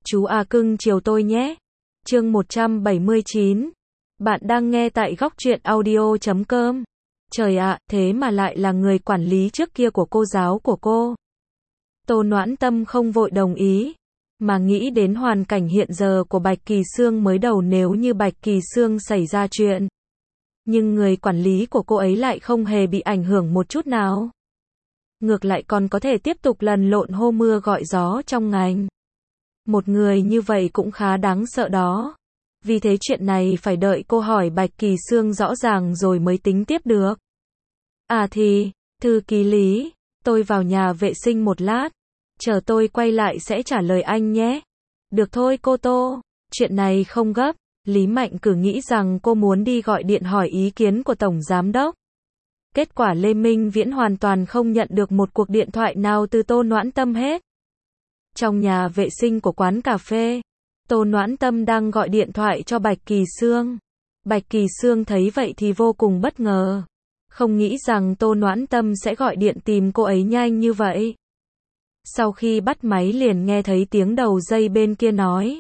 Chú A cưng chiều tôi nhé. Chương 179. Bạn đang nghe tại góc truyện audio.com. Trời ạ, thế mà lại là người quản lý trước kia của cô giáo của cô. Tô Noãn Tâm không vội đồng ý, mà nghĩ đến hoàn cảnh hiện giờ của Bạch Kỳ Sương mới đầu nếu như Bạch Kỳ Sương xảy ra chuyện. Nhưng người quản lý của cô ấy lại không hề bị ảnh hưởng một chút nào. Ngược lại còn có thể tiếp tục lăn lộn hô mưa gọi gió trong ngành. Một người như vậy cũng khá đáng sợ đó. Vì thế chuyện này phải đợi cô hỏi Bạch Kỳ Sương rõ ràng rồi mới tính tiếp được. À thì, thư ký Lý, tôi vào nhà vệ sinh một lát. Chờ tôi quay lại sẽ trả lời anh nhé. Được thôi cô Tô, chuyện này không gấp. Lý Mạnh Cử nghĩ rằng cô muốn đi gọi điện hỏi ý kiến của Tổng Giám Đốc. Kết quả Lê Minh Viễn hoàn toàn không nhận được một cuộc điện thoại nào từ Tô Noãn Tâm hết. Trong nhà vệ sinh của quán cà phê, Tô Noãn Tâm đang gọi điện thoại cho Bạch Kỳ Sương. Bạch Kỳ Sương thấy vậy thì vô cùng bất ngờ. Không nghĩ rằng Tô Noãn Tâm sẽ gọi điện tìm cô ấy nhanh như vậy. Sau khi bắt máy liền nghe thấy tiếng đầu dây bên kia nói.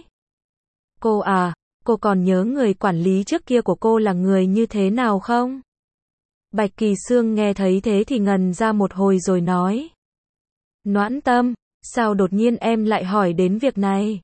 Cô à, cô còn nhớ người quản lý trước kia của cô là người như thế nào không? Bạch Kỳ Sương nghe thấy thế thì ngần ra một hồi rồi nói. Noãn Tâm, sao đột nhiên em lại hỏi đến việc này?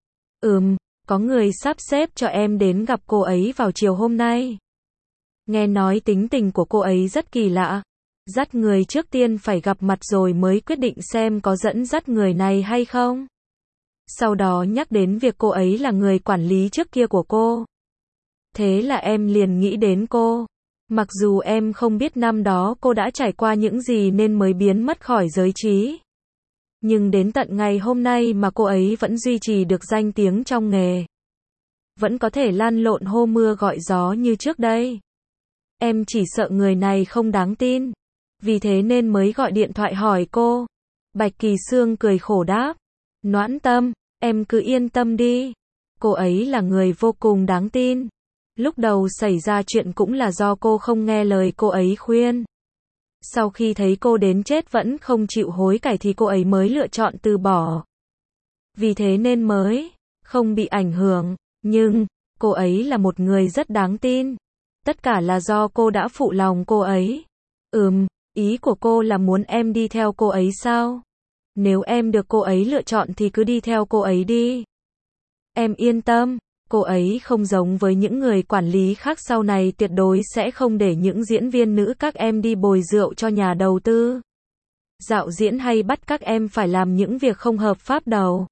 Có người sắp xếp cho em đến gặp cô ấy vào chiều hôm nay. Nghe nói tính tình của cô ấy rất kỳ lạ. Dắt người trước tiên phải gặp mặt rồi mới quyết định xem có dẫn dắt người này hay không. Sau đó nhắc đến việc cô ấy là người quản lý trước kia của cô. Thế là em liền nghĩ đến cô. Mặc dù em không biết năm đó cô đã trải qua những gì nên mới biến mất khỏi giới trí. Nhưng đến tận ngày hôm nay mà cô ấy vẫn duy trì được danh tiếng trong nghề. Vẫn có thể lăn lộn hô mưa gọi gió như trước đây. Em chỉ sợ người này không đáng tin. Vì thế nên mới gọi điện thoại hỏi cô. Bạch Kỳ Sương cười khổ đáp. Noãn Tâm, em cứ yên tâm đi. Cô ấy là người vô cùng đáng tin. Lúc đầu xảy ra chuyện cũng là do cô không nghe lời cô ấy khuyên. Sau khi thấy cô đến chết vẫn không chịu hối cải thì cô ấy mới lựa chọn từ bỏ. Vì thế nên mới không bị ảnh hưởng. Nhưng, cô ấy là một người rất đáng tin. Tất cả là do cô đã phụ lòng cô ấy. Ý của cô là muốn em đi theo cô ấy sao? Nếu em được cô ấy lựa chọn thì cứ đi theo cô ấy đi. Em yên tâm, cô ấy không giống với những người quản lý khác, sau này tuyệt đối sẽ không để những diễn viên nữ các em đi bồi rượu cho nhà đầu tư. Dạo diễn hay bắt các em phải làm những việc không hợp pháp đâu.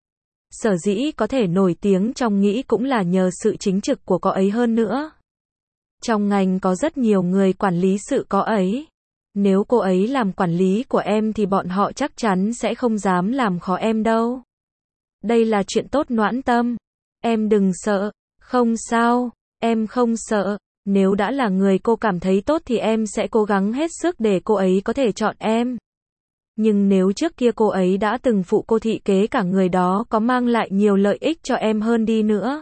Sở dĩ có thể nổi tiếng trong nghĩ cũng là nhờ sự chính trực của cô ấy hơn nữa. Trong ngành có rất nhiều người quản lý sự có ấy. Nếu cô ấy làm quản lý của em thì bọn họ chắc chắn sẽ không dám làm khó em đâu. Đây là chuyện tốt Noãn Tâm. Em đừng sợ. Không sao, em không sợ. Nếu đã là người cô cảm thấy tốt thì em sẽ cố gắng hết sức để cô ấy có thể chọn em. Nhưng nếu trước kia cô ấy đã từng phụ cô thị kế cả người đó có mang lại nhiều lợi ích cho em hơn đi nữa,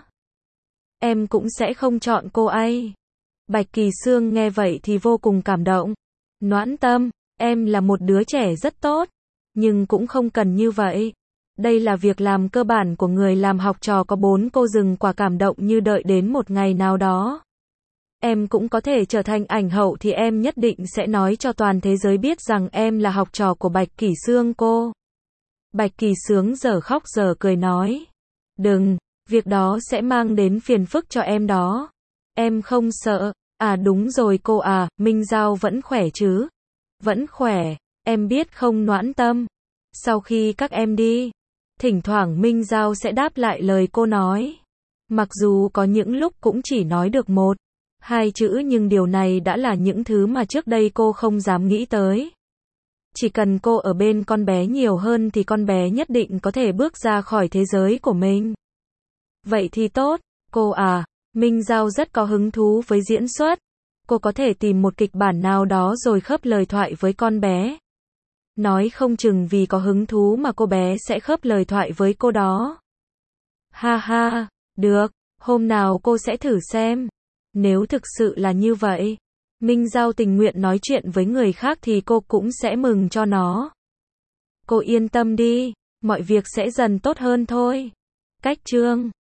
em cũng sẽ không chọn cô ấy. Bạch Kỳ Sương nghe vậy thì vô cùng cảm động. Noãn Tâm, em là một đứa trẻ rất tốt, nhưng cũng không cần như vậy. Đây là việc làm cơ bản của người làm học trò có 4 cô rừng quả cảm động như đợi đến một ngày nào đó. Em cũng có thể trở thành ảnh hậu thì em nhất định sẽ nói cho toàn thế giới biết rằng em là học trò của Bạch Kỳ Sương cô. Bạch Kỳ Sương giờ khóc giờ cười nói. Đừng, việc đó sẽ mang đến phiền phức cho em đó. Em không sợ. À đúng rồi cô à, Minh Giao vẫn khỏe chứ? Vẫn khỏe, em biết không Noãn Tâm? Sau khi các em đi, thỉnh thoảng Minh Giao sẽ đáp lại lời cô nói. Mặc dù có những lúc cũng chỉ nói được 1, 2 chữ nhưng điều này đã là những thứ mà trước đây cô không dám nghĩ tới. Chỉ cần cô ở bên con bé nhiều hơn thì con bé nhất định có thể bước ra khỏi thế giới của mình. Vậy thì tốt, cô à. Minh Giao rất có hứng thú với diễn xuất. Cô có thể tìm một kịch bản nào đó rồi khớp lời thoại với con bé. Nói không chừng vì có hứng thú mà cô bé sẽ khớp lời thoại với cô đó. Ha ha, được, hôm nào cô sẽ thử xem. Nếu thực sự là như vậy, Minh Giao tình nguyện nói chuyện với người khác thì cô cũng sẽ mừng cho nó. Cô yên tâm đi, mọi việc sẽ dần tốt hơn thôi. Cách chương